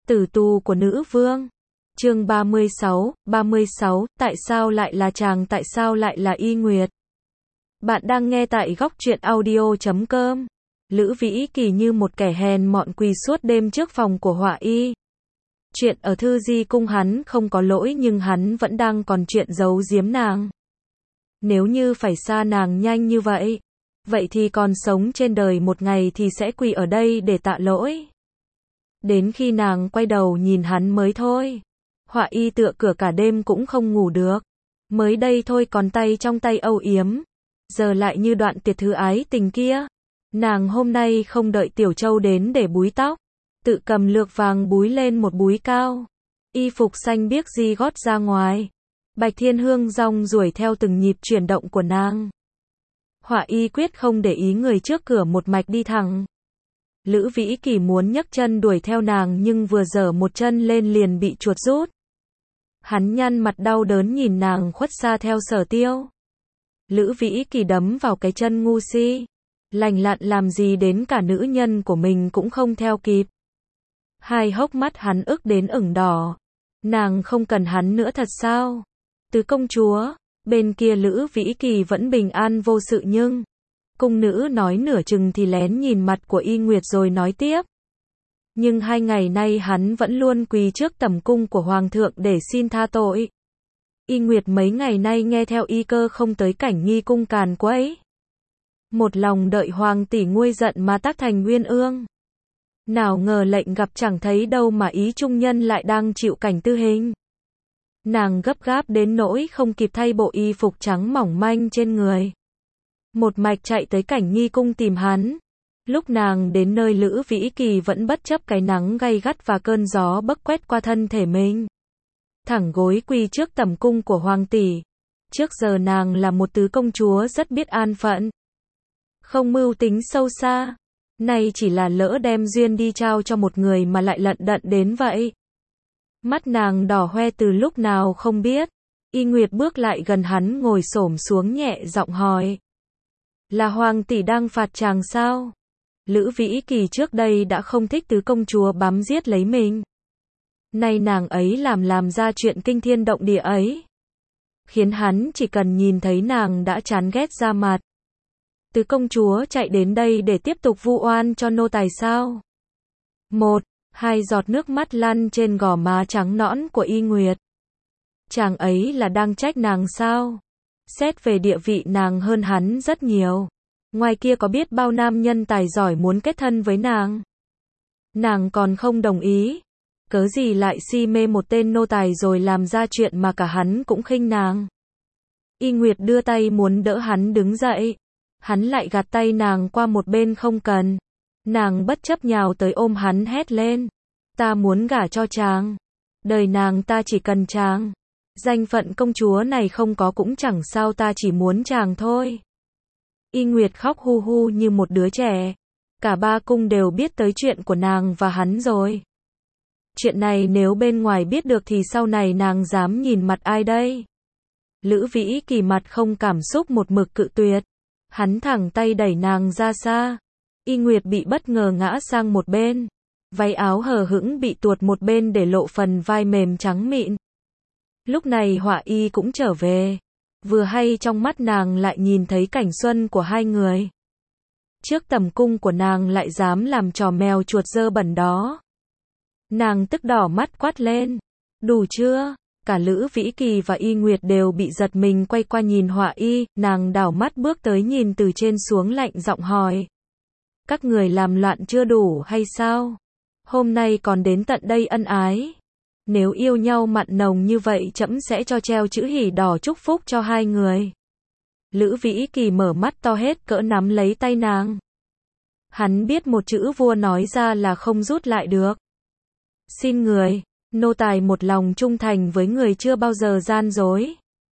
Tử tù của nữ vương. Chương 36, tại sao lại là chàng, tại sao lại là Y Nguyệt? Bạn đang nghe tại góc truyện audio.com. Lữ Vĩ Kỳ như một kẻ hèn mọn quỳ suốt đêm trước phòng của Họa Y. Chuyện ở Thư Di Cung hắn không có lỗi, nhưng hắn vẫn đang còn chuyện giấu giếm nàng. Nếu như phải xa nàng nhanh như vậy, vậy thì còn sống trên đời một ngày thì sẽ quỳ ở đây để tạ lỗi. Đến khi nàng quay đầu nhìn hắn mới thôi. Họa Y tựa cửa cả đêm cũng không ngủ được. Mới đây thôi còn tay trong tay âu yếm, giờ lại như đoạn tiệt thư ái tình kia. Nàng hôm nay không đợi Tiểu Châu đến để búi tóc, tự cầm lược vàng búi lên một búi cao. Y phục xanh biếc di gót ra ngoài. Bạch thiên hương rong ruổi theo từng nhịp chuyển động của nàng. Họa Y quyết không để ý người trước cửa, một mạch đi thẳng. Lữ Vĩ Kỳ muốn nhấc chân đuổi theo nàng, nhưng vừa giở một chân lên liền bị chuột rút. Hắn nhăn mặt đau đớn nhìn nàng khuất xa theo Sở Tiêu. Lữ Vĩ Kỳ đấm vào cái chân ngu si. Lành lặn làm gì đến cả nữ nhân của mình cũng không theo kịp. Hai hốc mắt hắn ức đến ửng đỏ. Nàng không cần hắn nữa thật sao? Tứ công chúa, bên kia Lữ Vĩ Kỳ vẫn bình an vô sự, nhưng cung nữ nói nửa chừng thì lén nhìn mặt của Y Nguyệt rồi nói tiếp. Nhưng 2 ngày nay hắn vẫn luôn quỳ trước tẩm cung của hoàng thượng để xin tha tội. Y Nguyệt mấy ngày nay nghe theo y cơ không tới cảnh nghi cung càn quấy. Một lòng đợi hoàng tỷ nguôi giận mà tác thành uyên ương. Nào ngờ lệnh gặp chẳng thấy đâu mà ý trung nhân lại đang chịu cảnh tư hình. Nàng gấp gáp đến nỗi không kịp thay bộ y phục trắng mỏng manh trên người. Một mạch chạy tới cảnh nghi cung tìm hắn. Lúc nàng đến nơi, Lữ Vĩ Kỳ vẫn bất chấp cái nắng gay gắt và cơn gió bấc quét qua thân thể mình. Thẳng gối quỳ trước tẩm cung của hoàng tỷ. Trước giờ nàng là một tứ công chúa rất biết an phận, không mưu tính sâu xa. Nay chỉ là lỡ đem duyên đi trao cho một người mà lại lận đận đến vậy. Mắt nàng đỏ hoe từ lúc nào không biết. Y Nguyệt bước lại gần hắn, ngồi xổm xuống nhẹ giọng hỏi. Là hoàng tỷ đang phạt chàng sao? Lữ Vĩ Kỳ trước đây đã không thích tứ công chúa bám giết lấy mình. Nay nàng ấy làm ra chuyện kinh thiên động địa ấy, khiến hắn chỉ cần nhìn thấy nàng đã chán ghét ra mặt. Tứ công chúa chạy đến đây để tiếp tục vu oan cho nô tài sao? 1-2 giọt nước mắt lăn trên gò má trắng nõn của Y Nguyệt. Chàng ấy là đang trách nàng sao? Xét về địa vị nàng hơn hắn rất nhiều. Ngoài kia có biết bao nam nhân tài giỏi muốn kết thân với nàng. Nàng còn không đồng ý. Cớ gì lại si mê một tên nô tài rồi làm ra chuyện mà cả hắn cũng khinh nàng. Y Nguyệt đưa tay muốn đỡ hắn đứng dậy. Hắn lại gạt tay nàng qua một bên, không cần. Nàng bất chấp nhào tới ôm hắn hét lên. Ta muốn gả cho chàng. Đời nàng ta chỉ cần chàng. Danh phận công chúa này không có cũng chẳng sao, ta chỉ muốn chàng thôi. Y Nguyệt khóc hu hu như một đứa trẻ. Cả ba cung đều biết tới chuyện của nàng và hắn rồi. Chuyện này nếu bên ngoài biết được thì sau này nàng dám nhìn mặt ai đây? Lữ Vĩ Kỳ mặt không cảm xúc một mực cự tuyệt. Hắn thẳng tay đẩy nàng ra xa. Y Nguyệt bị bất ngờ ngã sang một bên. Váy áo hờ hững bị tuột một bên để lộ phần vai mềm trắng mịn. Lúc này Họa Y cũng trở về. Vừa hay trong mắt nàng lại nhìn thấy cảnh xuân của hai người. Trước tẩm cung của nàng lại dám làm trò mèo chuột dơ bẩn đó. Nàng tức đỏ mắt quát lên. Đủ chưa? Cả Lữ Vĩ Kỳ và Y Nguyệt đều bị giật mình quay qua nhìn Họa Y. Nàng đảo mắt bước tới nhìn từ trên xuống, lạnh giọng hỏi. Các người làm loạn chưa đủ hay sao? Hôm nay còn đến tận đây ân ái. Nếu yêu nhau mặn nồng như vậy, trẫm sẽ cho treo chữ hỉ đỏ chúc phúc cho hai người. Lữ Vĩ Kỳ mở mắt to hết cỡ nắm lấy tay nàng. Hắn biết một chữ vua nói ra là không rút lại được. Xin người, nô tài một lòng trung thành với người, chưa bao giờ gian dối.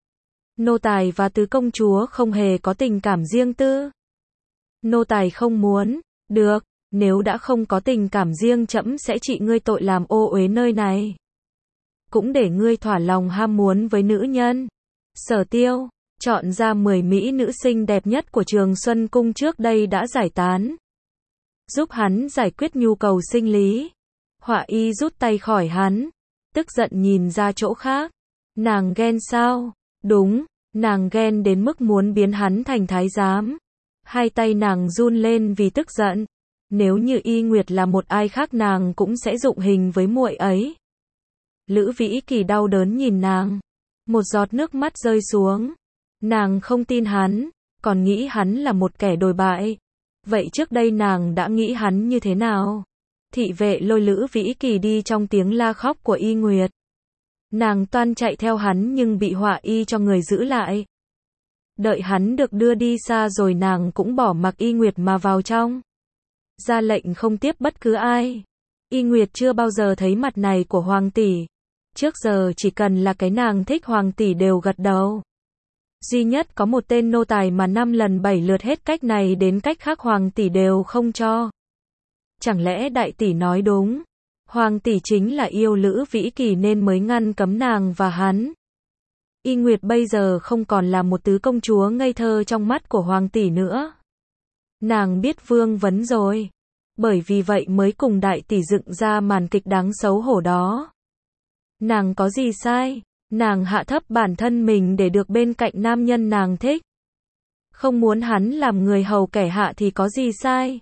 Nô tài và tứ công chúa không hề có tình cảm riêng tư. Nô tài không muốn. Được, nếu đã không có tình cảm riêng, trẫm sẽ trị ngươi tội làm ô uế nơi này. Cũng để ngươi thỏa lòng ham muốn với nữ nhân. Sở Tiêu chọn ra 10 mỹ nữ xinh đẹp nhất của Trường Xuân Cung trước đây đã giải tán, giúp hắn giải quyết nhu cầu sinh lý. Họa y rút tay khỏi hắn, tức giận nhìn ra chỗ khác. Nàng ghen sao? Đúng, nàng ghen đến mức muốn biến hắn thành thái giám. Hai tay nàng run lên vì tức giận. Nếu như Y Nguyệt là một ai khác nàng cũng sẽ dụng hình với muội ấy. Lữ Vĩ Kỳ đau đớn nhìn nàng. Một giọt nước mắt rơi xuống. Nàng không tin hắn, còn nghĩ hắn là một kẻ đồi bại. Vậy trước đây nàng đã nghĩ hắn như thế nào? Thị vệ lôi Lữ Vĩ Kỳ đi trong tiếng la khóc của Y Nguyệt. Nàng toan chạy theo hắn nhưng bị Họa y cho người giữ lại. Đợi hắn được đưa đi xa rồi nàng cũng bỏ mặc Y Nguyệt mà vào trong. Ra lệnh không tiếp bất cứ ai. Y Nguyệt chưa bao giờ thấy mặt này của Hoàng tỷ. Trước giờ chỉ cần là cái nàng thích Hoàng tỷ đều gật đầu. Duy nhất có một tên nô tài mà 5 lần 7 lượt hết cách này đến cách khác Hoàng tỷ đều không cho. Chẳng lẽ đại tỷ nói đúng? Hoàng tỷ chính là yêu Lữ Vĩ Kỳ nên mới ngăn cấm nàng và hắn. Y Nguyệt bây giờ không còn là một tứ công chúa ngây thơ trong mắt của Hoàng tỷ nữa. Nàng biết vương vấn rồi. Bởi vì vậy mới cùng đại tỷ dựng ra màn kịch đáng xấu hổ đó. Nàng có gì sai? Nàng hạ thấp bản thân mình để được bên cạnh nam nhân nàng thích. Không muốn hắn làm người hầu kẻ hạ thì có gì sai?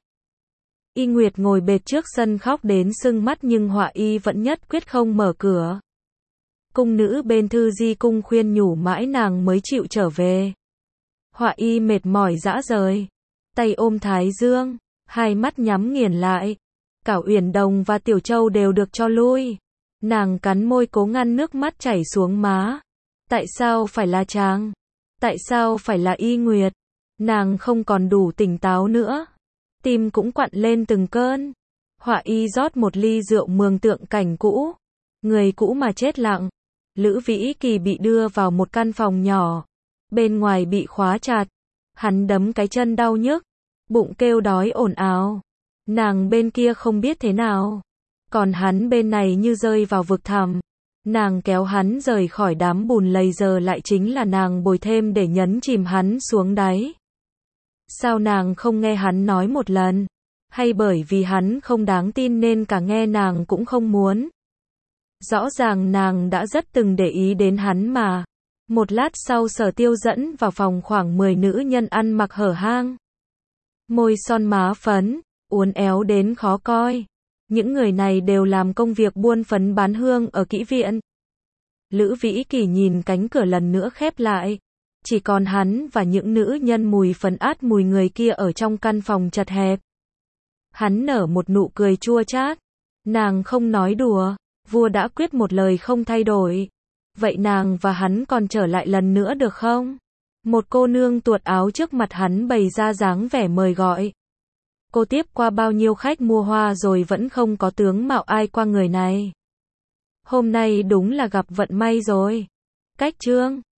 Y Nguyệt ngồi bệt trước sân khóc đến sưng mắt nhưng Họa y vẫn nhất quyết không mở cửa. Cung nữ bên Thư Di cung khuyên nhủ mãi nàng mới chịu trở về. Họa y mệt mỏi rã rời. Tay ôm thái dương, hai mắt nhắm nghiền lại. Cả Uyển Đồng và Tiểu Châu đều được cho lui. Nàng cắn môi cố ngăn nước mắt chảy xuống má. Tại sao phải là chàng? Tại sao phải là Y Nguyệt? Nàng không còn đủ tỉnh táo nữa. Tim cũng quặn lên từng cơn. Họa y rót một ly rượu mường tượng cảnh cũ. Người cũ mà chết lặng. Lữ Vĩ Kỳ bị đưa vào một căn phòng nhỏ. Bên ngoài bị khóa chặt. Hắn đấm cái chân đau nhức. Bụng kêu đói ồn ào. Nàng bên kia không biết thế nào. Còn hắn bên này như rơi vào vực thẳm. Nàng kéo hắn rời khỏi đám bùn lầy giờ lại chính là nàng bồi thêm để nhấn chìm hắn xuống đáy. Sao nàng không nghe hắn nói một lần? Hay bởi vì hắn không đáng tin nên cả nghe nàng cũng không muốn? Rõ ràng nàng đã rất từng để ý đến hắn mà. Một lát sau Sở Tiêu dẫn vào phòng khoảng 10 nữ nhân ăn mặc hở hang. Môi son má phấn, uốn éo đến khó coi. Những người này đều làm công việc buôn phấn bán hương ở kỹ viện. Lữ Vĩ Kỳ nhìn cánh cửa lần nữa khép lại. Chỉ còn hắn và những nữ nhân mùi phấn át mùi người kia ở trong căn phòng chật hẹp. Hắn nở một nụ cười chua chát. Nàng không nói đùa, vua đã quyết một lời không thay đổi. Vậy nàng và hắn còn trở lại lần nữa được không? Một cô nương tuột áo trước mặt hắn bày ra dáng vẻ mời gọi. Cô tiếp qua bao nhiêu khách mua hoa rồi vẫn không có tướng mạo ai qua người này. Hôm nay đúng là gặp vận may rồi. Cách chương